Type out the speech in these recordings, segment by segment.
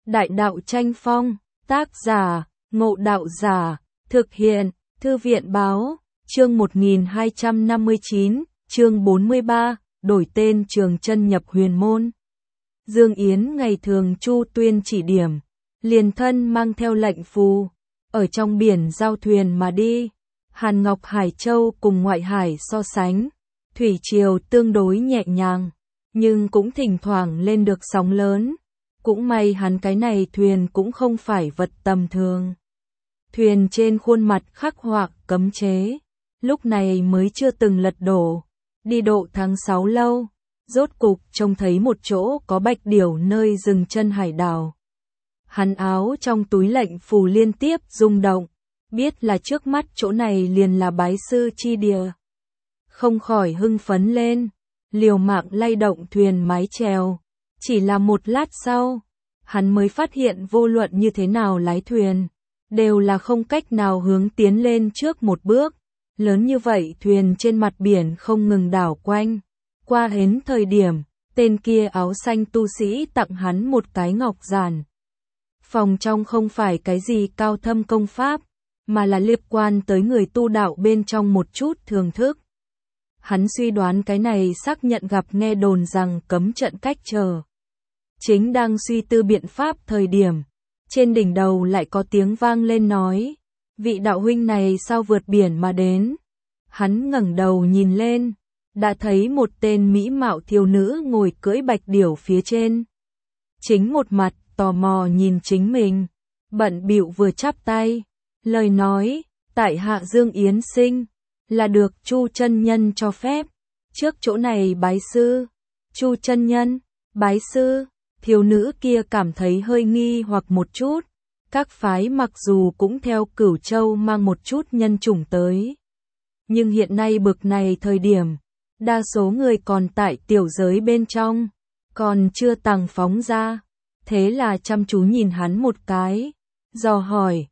Đại đạo tranh phong, tác giả, Ngộ Đạo Giả, thực hiện, Thư viện báo, chương 1259, chương 43, đổi tên Trường Chân nhập huyền môn. Dương Yến ngày thường Chu Tuyên chỉ điểm, liền thân mang theo lệnh phù, ở trong biển giao thuyền mà đi. Hàn Ngọc Hải Châu cùng ngoại hải so sánh, thủy triều tương đối nhẹ nhàng, nhưng cũng thỉnh thoảng lên được sóng lớn. Cũng may hắn cái này thuyền cũng không phải vật tầm thường. Thuyền trên khuôn mặt khắc họa cấm chế, lúc này mới chưa từng lật đổ. Đi độ tháng 6 lâu, rốt cục trông thấy một chỗ có bạch điểu nơi dừng chân hải đảo. Hắn áo trong túi lệnh phù liên tiếp rung động, biết là trước mắt chỗ này liền là bái sư chi địa. Không khỏi hưng phấn lên, liều mạng lay động thuyền mái chèo. Chỉ là một lát sau, hắn mới phát hiện vô luận như thế nào lái thuyền, đều là không cách nào hướng tiến lên trước một bước. Lớn như vậy thuyền trên mặt biển không ngừng đảo quanh. Qua hến thời điểm, tên kia áo xanh tu sĩ tặng hắn một cái ngọc giản. Phòng trong không phải cái gì cao thâm công pháp, mà là liên quan tới người tu đạo bên trong một chút thưởng thức. Hắn suy đoán cái này xác nhận gặp nghe đồn rằng cấm trận cách trở. Chính đang suy tư biện pháp thời điểm, trên đỉnh đầu lại có tiếng vang lên nói, vị đạo huynh này sao vượt biển mà đến. Hắn ngẩng đầu nhìn lên, đã thấy một tên mỹ mạo thiếu nữ ngồi cưỡi bạch điểu phía trên. Chính một mặt tò mò nhìn chính mình, bận bịu vừa chắp tay, lời nói, tại hạ Dương Yến Sinh, là được Chu chân nhân cho phép, trước chỗ này bái sư. Chu chân nhân, bái sư. Thiếu nữ kia cảm thấy hơi nghi hoặc một chút, các phái mặc dù cũng theo Cửu Châu mang một chút nhân chủng tới. Nhưng hiện nay bực này thời điểm, đa số người còn tại tiểu giới bên trong, còn chưa tàng phóng ra. Thế là chăm chú nhìn hắn một cái, dò hỏi,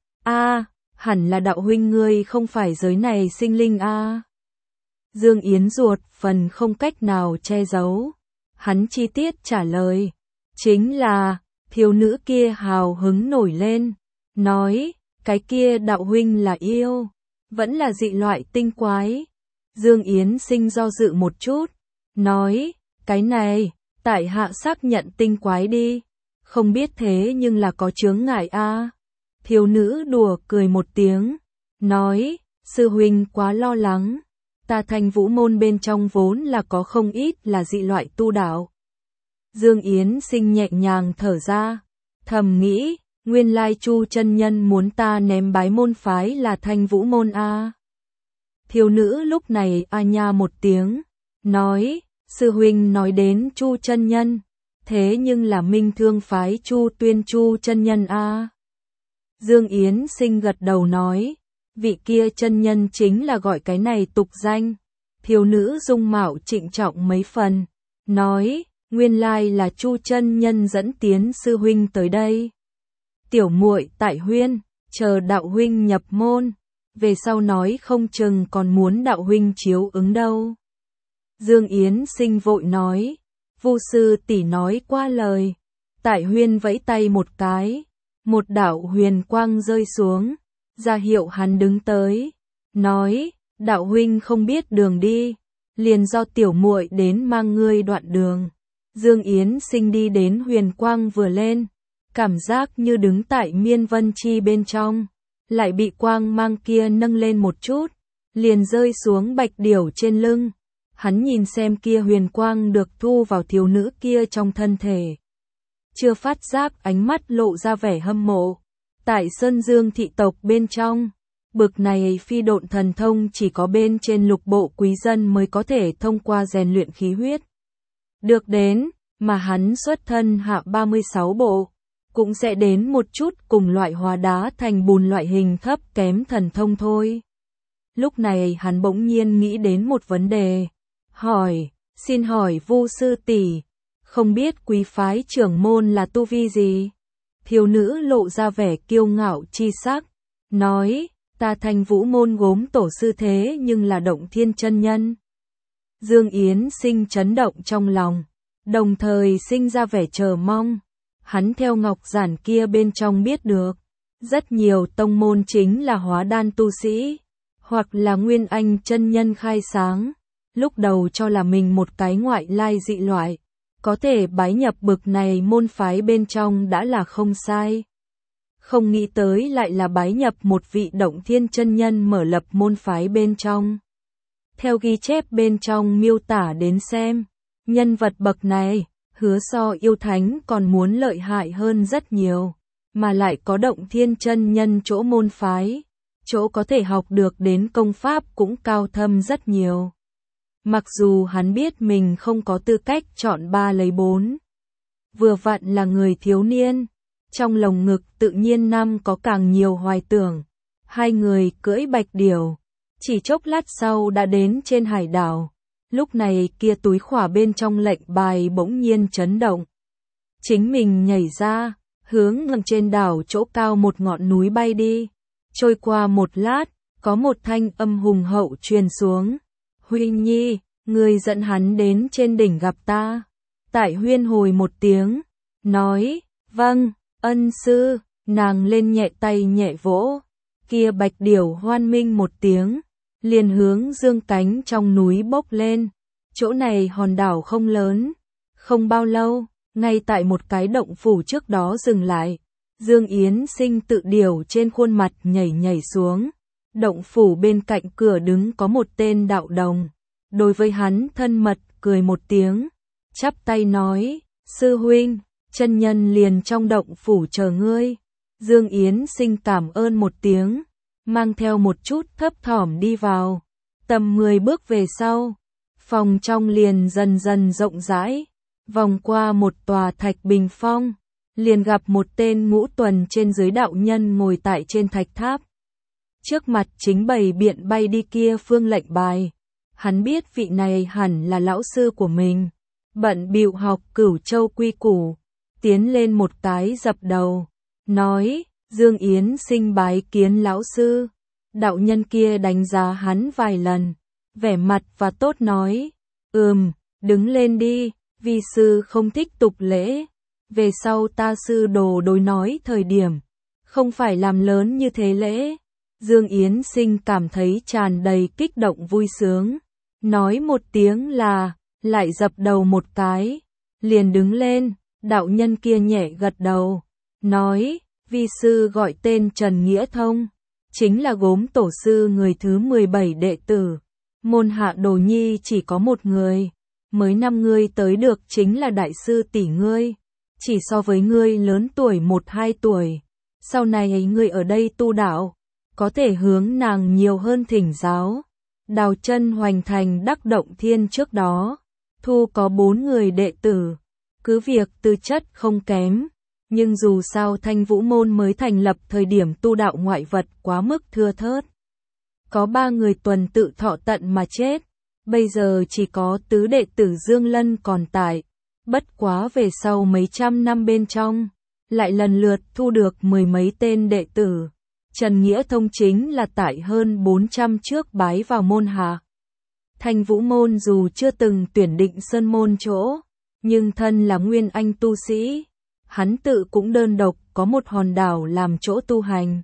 hẳn là đạo huynh ngươi không phải giới này sinh linh a? Dương Yến ruột phần không cách nào che giấu, hắn chi tiết trả lời. Chính là, thiếu nữ kia hào hứng nổi lên, nói, cái kia đạo huynh là yêu, vẫn là dị loại tinh quái. Dương Yến Sinh do dự một chút, nói, cái này, tại hạ xác nhận tinh quái đi, không biết thế nhưng là có chướng ngại a. Thiếu nữ đùa cười một tiếng, nói, sư huynh quá lo lắng, ta Thanh Vũ môn bên trong vốn là có không ít là dị loại tu đạo. Dương Yến Sinh nhẹ nhàng thở ra, thầm nghĩ, nguyên lai Chu chân nhân muốn ta ném bái môn phái là Thanh Vũ môn a. Thiếu nữ lúc này nha một tiếng, nói, sư huynh nói đến Chu chân nhân, thế nhưng là Minh Thương phái Chu Tuyên Chu chân nhân a. Dương Yến Sinh gật đầu nói, vị kia chân nhân chính là gọi cái này tục danh. Thiếu nữ dung mạo trịnh trọng mấy phần, nói, nguyên lai là Chu chân nhân dẫn tiến sư huynh tới đây. Tiểu muội tại huyên, chờ đạo huynh nhập môn, về sau nói không chừng còn muốn đạo huynh chiếu ứng đâu. Dương Yến Sinh vội nói, Vu sư tỷ nói qua lời. Tại huyên vẫy tay một cái, một đạo huyền quang rơi xuống, ra hiệu hắn đứng tới, nói, đạo huynh không biết đường đi, liền do tiểu muội đến mang ngươi đoạn đường. Dương Yến Sinh đi đến huyền quang vừa lên, cảm giác như đứng tại miên vân chi bên trong, lại bị quang mang kia nâng lên một chút, liền rơi xuống bạch điểu trên lưng. Hắn nhìn xem kia huyền quang được thu vào thiếu nữ kia trong thân thể. Chưa phát giác ánh mắt lộ ra vẻ hâm mộ. Tại Sơn Dương thị tộc bên trong, bực này phi độn thần thông chỉ có bên trên lục bộ quý dân mới có thể thông qua rèn luyện khí huyết được đến, mà hắn xuất thân hạ 36 bộ, cũng sẽ đến một chút cùng loại hóa đá thành bùn loại hình thấp kém thần thông thôi. Lúc này hắn bỗng nhiên nghĩ đến một vấn đề, hỏi, xin hỏi Vu sư tỷ, không biết quý phái trưởng môn là tu vi gì? Thiếu nữ lộ ra vẻ kiêu ngạo chi sắc, nói, ta Thanh Vũ môn gốm tổ sư thế nhưng là Động Thiên chân nhân. Dương Yến Sinh chấn động trong lòng, đồng thời sinh ra vẻ chờ mong. hắn theo ngọc giản kia bên trong biết được, rất nhiều tông môn chính là hóa đan tu sĩ, hoặc là nguyên anh chân nhân khai sáng, lúc đầu cho là mình một cái ngoại lai dị loại, có thể bái nhập bực này môn phái bên trong đã là không sai. Không nghĩ tới lại là bái nhập một vị động thiên chân nhân mở lập môn phái bên trong. Theo ghi chép bên trong miêu tả đến xem, nhân vật bậc này, hứa so yêu thánh còn muốn lợi hại hơn rất nhiều, mà lại có động thiên chân nhân chỗ môn phái, chỗ có thể học được đến công pháp cũng cao thâm rất nhiều. Mặc dù hắn biết mình không có tư cách chọn 3 lấy 4, vừa vặn là người thiếu niên, trong lồng ngực tự nhiên năm có càng nhiều hoài tưởng. Hai người cưỡi bạch điểu, chỉ chốc lát sau đã đến trên hải đảo. Lúc này kia túi khỏa bên trong lệnh bài bỗng nhiên chấn động. Chính mình nhảy ra, hướng ngầm trên đảo chỗ cao một ngọn núi bay đi. Trôi qua một lát, có một thanh âm hùng hậu truyền xuống. Huy Nhi, người dẫn hắn đến trên đỉnh gặp ta. Tại Huyên hồi một tiếng, nói, vâng, ân sư, nàng lên nhẹ tay nhẹ vỗ. Kia bạch điểu hoan minh một tiếng, liền hướng dương cánh trong núi bốc lên. Chỗ này hòn đảo không lớn, không bao lâu, ngay tại một cái động phủ trước đó dừng lại. Dương Yến Sinh tự điều trên khuôn mặt nhảy nhảy xuống. Động phủ bên cạnh cửa đứng có một tên đạo đồng. Đối với hắn thân mật cười một tiếng, chắp tay nói, sư huynh, chân nhân liền trong động phủ chờ ngươi. Dương Yến Sinh cảm ơn một tiếng, mang theo một chút thấp thỏm đi vào. Tầm 10 bước về sau, phòng trong liền dần dần rộng rãi, vòng qua một tòa thạch bình phong, liền gặp một tên ngũ tuần trên dưới đạo nhân ngồi tại trên thạch tháp. Trước mặt chính bày biện bay đi kia phương lệnh bài. Hắn biết vị này hẳn là lão sư của mình, bận bịu học Cửu Châu quy củ, tiến lên một cái dập đầu, nói, Dương Yến Sinh bái kiến lão sư. Đạo nhân kia đánh giá hắn vài lần, vẻ mặt và tốt nói, đứng lên đi, vi sư không thích tục lễ, về sau ta sư đồ đối nói thời điểm, không phải làm lớn như thế lễ. Dương Yến Sinh cảm thấy tràn đầy kích động vui sướng, nói một tiếng là, lại dập đầu một cái, liền đứng lên. Đạo nhân kia nhẹ gật đầu, nói, vi sư gọi tên Trần Nghĩa Thông, chính là Gốm tổ sư người thứ 17 đệ tử. Môn hạ đồ nhi chỉ có một người, mới năm ngươi tới được chính là đại sư tỷ ngươi, chỉ so với ngươi lớn tuổi 1-2 tuổi. Sau này ngươi ở đây tu đạo, có thể hướng nàng nhiều hơn thỉnh giáo. Đào Chân hoành thành đắc động thiên trước đó, thu có 4 người đệ tử, cứ việc tư chất không kém, nhưng dù sao Thanh Vũ môn mới thành lập thời điểm tu đạo ngoại vật quá mức thưa thớt. Có 3 người tuần tự thọ tận mà chết, bây giờ chỉ có tứ đệ tử Dương Lân còn tại, bất quá về sau mấy trăm năm bên trong, lại lần lượt thu được 10 mấy tên đệ tử. Trần Nghĩa Thông chính là tại hơn 400 trước bái vào môn hạ. Thanh Vũ môn dù chưa từng tuyển định sơn môn chỗ, nhưng thân là nguyên anh tu sĩ, hắn tự cũng đơn độc có một hòn đảo làm chỗ tu hành.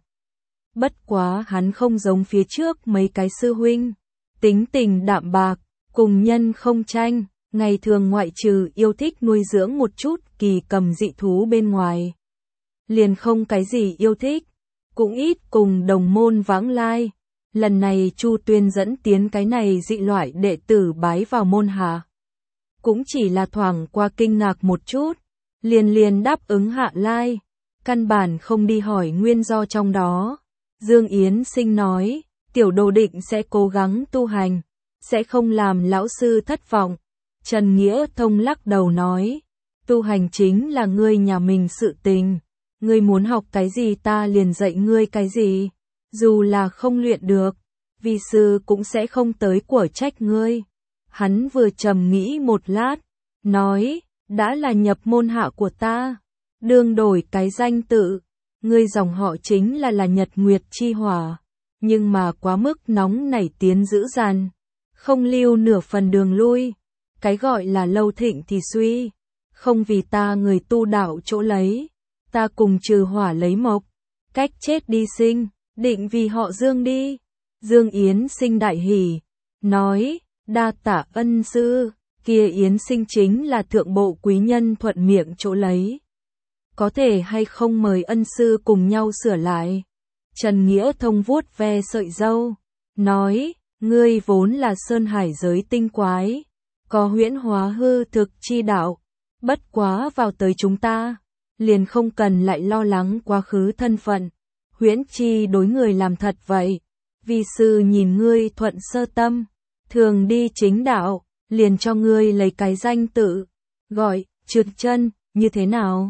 Bất quá hắn không giống phía trước mấy cái sư huynh, tính tình đạm bạc, cùng nhân không tranh, ngày thường ngoại trừ yêu thích nuôi dưỡng một chút kỳ cầm dị thú bên ngoài, liền không cái gì yêu thích, cũng ít cùng đồng môn vãng lai. Lần này Chu Tuyên dẫn tiến cái này dị loại đệ tử bái vào môn hạ, cũng chỉ là thoảng qua kinh ngạc một chút, liền đáp ứng hạ lai, căn bản không đi hỏi nguyên do trong đó. Dương Yến Sinh nói, tiểu đồ định sẽ cố gắng tu hành, sẽ không làm lão sư thất vọng. Trần Nghĩa Thông lắc đầu nói, tu hành chính là ngươi nhà mình sự tình, ngươi muốn học cái gì ta liền dạy ngươi cái gì, dù là không luyện được, vi sư cũng sẽ không tới của trách ngươi. Hắn vừa trầm nghĩ một lát, nói, đã là nhập môn hạ của ta, đương đổi cái danh tự, ngươi dòng họ chính là Nhật Nguyệt Chi Hỏa, nhưng mà quá mức nóng nảy tiến dữ dằn, không lưu nửa phần đường lui, cái gọi là lâu thịnh thì suy, không vì ta người tu đạo chỗ lấy, ta cùng trừ hỏa lấy mộc, cách chết đi sinh, định vì họ Dương đi. Dương Yến Sinh đại hỉ, nói, đa tạ ân sư, kia Yến Sinh chính là thượng bộ quý nhân thuận miệng chỗ lấy. Có thể hay không mời ân sư cùng nhau sửa lại. Trần Nghĩa Thông vuốt ve sợi râu, nói, ngươi vốn là sơn hải giới tinh quái, có huyễn hóa hư thực chi đạo, bất quá vào tới chúng ta, liền không cần lại lo lắng quá khứ thân phận, huyễn chi đối người làm thật vậy. Vi sư nhìn ngươi thuận sơ tâm, thường đi chính đạo, liền cho ngươi lấy cái danh tự, gọi, Trượt Chân, như thế nào?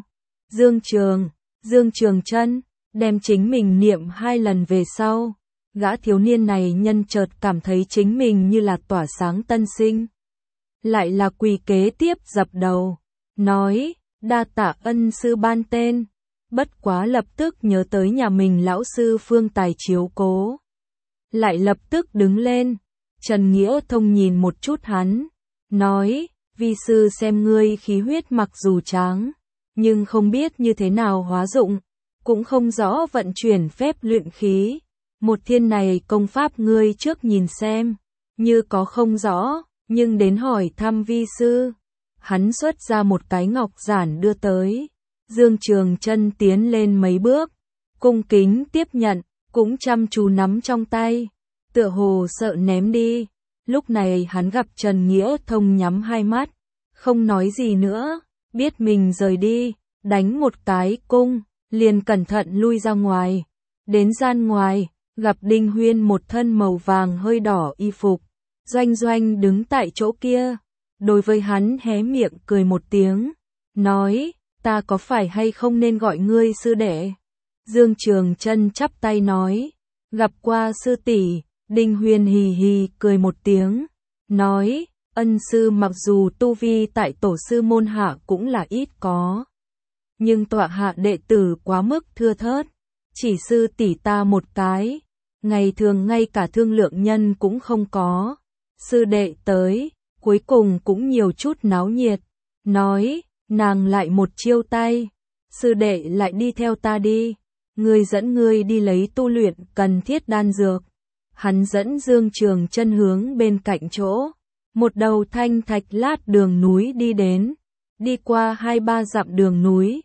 Dương Trường Chân, đem chính mình niệm 2 lần về sau, gã thiếu niên này nhân chợt cảm thấy chính mình như là tỏa sáng tân sinh. Lại là quỳ kế tiếp dập đầu, nói, đa tạ ân sư ban tên, bất quá lập tức nhớ tới nhà mình lão sư Phương Tài chiếu cố. Lại lập tức đứng lên, Trần Nghĩa Thông nhìn một chút hắn, nói, vi sư xem ngươi khí huyết mặc dù tráng, nhưng không biết như thế nào hóa dụng, cũng không rõ vận chuyển phép luyện khí. Một thiên này công pháp ngươi trước nhìn xem, như có không rõ, nhưng đến hỏi thăm vi sư. Hắn xuất ra một cái ngọc giản đưa tới, Dương Trường Chân tiến lên mấy bước, cung kính tiếp nhận, cũng chăm chú nắm trong tay, tựa hồ sợ ném đi. Lúc này hắn gặp Trần Nghĩa Thông nhắm 2 mắt, không nói gì nữa, biết mình rời đi, đánh một cái cung, liền cẩn thận lui ra ngoài. Đến gian ngoài, gặp Đinh Huyên một thân màu vàng hơi đỏ y phục, Doanh Doanh đứng tại chỗ kia, đối với hắn hé miệng cười một tiếng, nói, ta có phải hay không nên gọi ngươi sư đệ? Dương Trường Chân chắp tay nói, gặp qua sư tỷ. Đinh Huyên hì hì cười một tiếng, nói, ân sư mặc dù tu vi tại tổ sư môn hạ cũng là ít có, nhưng tọa hạ đệ tử quá mức thưa thớt, chỉ sư tỷ ta một cái, ngày thường ngay cả thương lượng nhân cũng không có. Sư đệ tới, cuối cùng cũng nhiều chút náo nhiệt, nói, nàng lại một chiêu tay, sư đệ lại đi theo ta đi, ngươi dẫn ngươi đi lấy tu luyện cần thiết đan dược. Hắn dẫn Dương Trường Chân hướng bên cạnh chỗ, một đầu thanh thạch lát đường núi đi đến, đi qua 2-3 dặm đường núi,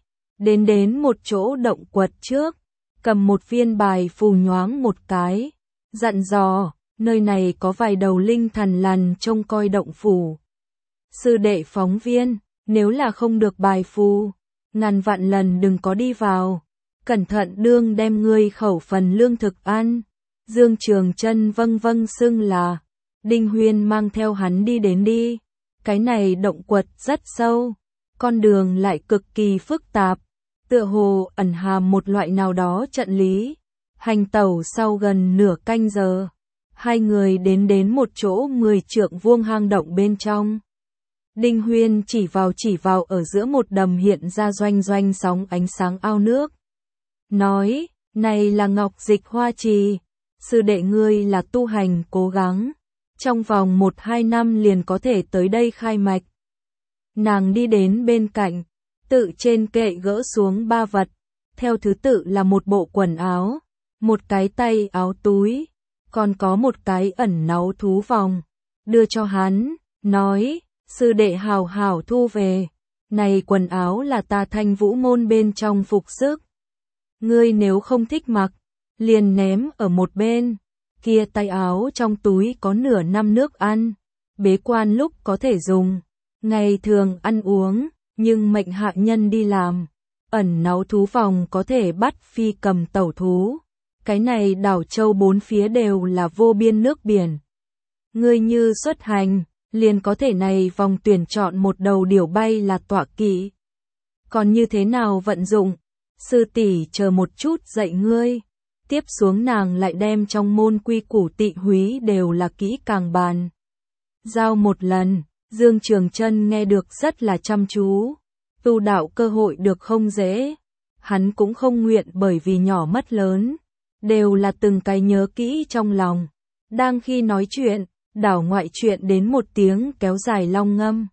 đến một chỗ động quật trước, cầm một viên bài phù nhoáng một cái, dặn dò, nơi này có vài đầu linh thần lằn trông coi động phủ. Sư đệ phóng viên, nếu là không được bài phù, ngàn vạn lần đừng có đi vào, cẩn thận đương đem ngươi khẩu phần lương thực ăn. Dương Trường Chân vâng xưng là, Đinh Huyên mang theo hắn đi đến đi. Cái này động quật rất sâu, con đường lại cực kỳ phức tạp, tựa hồ ẩn hàm một loại nào đó trận lý. Hành tẩu sau gần nửa canh giờ, hai người đến một chỗ 10 trượng vuông hang động bên trong. Đinh Huyên chỉ vào ở giữa một đầm hiện ra doanh doanh sóng ánh sáng ao nước. Nói, này là Ngọc Dịch Hoa Trì. Sư đệ ngươi là tu hành cố gắng, trong vòng 1-2 năm liền có thể tới đây khai mạch. Nàng đi đến bên cạnh, tự trên kệ gỡ xuống 3 vật, theo thứ tự là một bộ quần áo, một cái tay áo túi, còn có một cái ẩn náu thú vòng, đưa cho hắn, nói, sư đệ hào hào thu về, này quần áo là ta Thanh Vũ môn bên trong phục sức. Ngươi nếu không thích mặc, liền ném ở một bên, kia tay áo trong túi có nửa năm nước ăn, bế quan lúc có thể dùng, ngày thường ăn uống, nhưng mệnh hạ nhân đi làm, ẩn náu thú vòng có thể bắt phi cầm tẩu thú, cái này đảo châu 4 phía đều là vô biên nước biển. Ngươi như xuất hành, liền có thể này vòng tuyển chọn một đầu điểu bay là tọa kỵ. Còn như thế nào vận dụng, sư tỷ chờ một chút dạy ngươi. Tiếp xuống nàng lại đem trong môn quy củ tị húy đều là kỹ càng bàn. Giao một lần, Dương Trường Chân nghe được rất là chăm chú. Tu đạo cơ hội được không dễ. Hắn cũng không nguyện bởi vì nhỏ mất lớn. Đều là từng cái nhớ kỹ trong lòng. Đang khi nói chuyện, đảo ngoại chuyện đến một tiếng kéo dài long ngâm.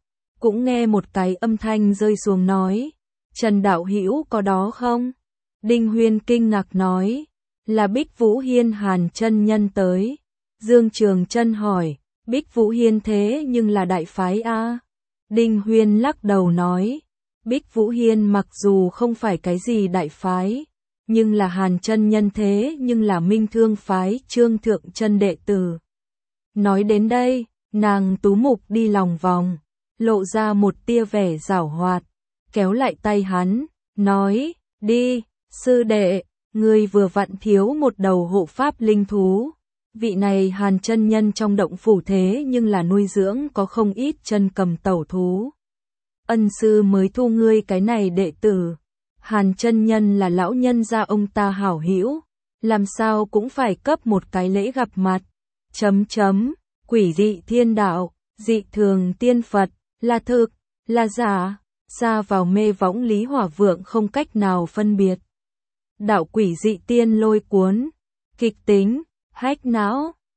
cũng nghe một cái âm thanh rơi xuống nói, Trần đạo hữu có đó không? Đinh Huyên kinh ngạc nói, là Bích Vũ Hiên Hàn chân nhân tới. Dương Trường Chân hỏi, Bích Vũ Hiên thế nhưng là đại phái a? Đinh Huyên lắc đầu nói, Bích Vũ Hiên mặc dù không phải cái gì đại phái, nhưng là Hàn chân nhân thế nhưng là Minh Thương phái Trương Thượng Chân đệ tử. Nói đến đây, nàng tú mục đi lòng vòng, lộ ra một tia vẻ giảo hoạt, kéo lại tay hắn, nói, đi, sư đệ, ngươi vừa vặn thiếu một đầu hộ pháp linh thú. Vị này Hàn chân nhân trong động phủ thế nhưng là nuôi dưỡng có không ít chân cầm tẩu thú. Ân sư mới thu ngươi cái này đệ tử. Hàn chân nhân là lão nhân gia ông ta hảo hữu, làm sao cũng phải cấp một cái lễ gặp mặt. Quỷ dị thiên đạo, dị thường tiên Phật, là thực, là giả, xa vào mê võng Lý Hỏa Vượng không cách nào phân biệt. Đạo quỷ dị tiên lôi cuốn, kịch tính, hách não,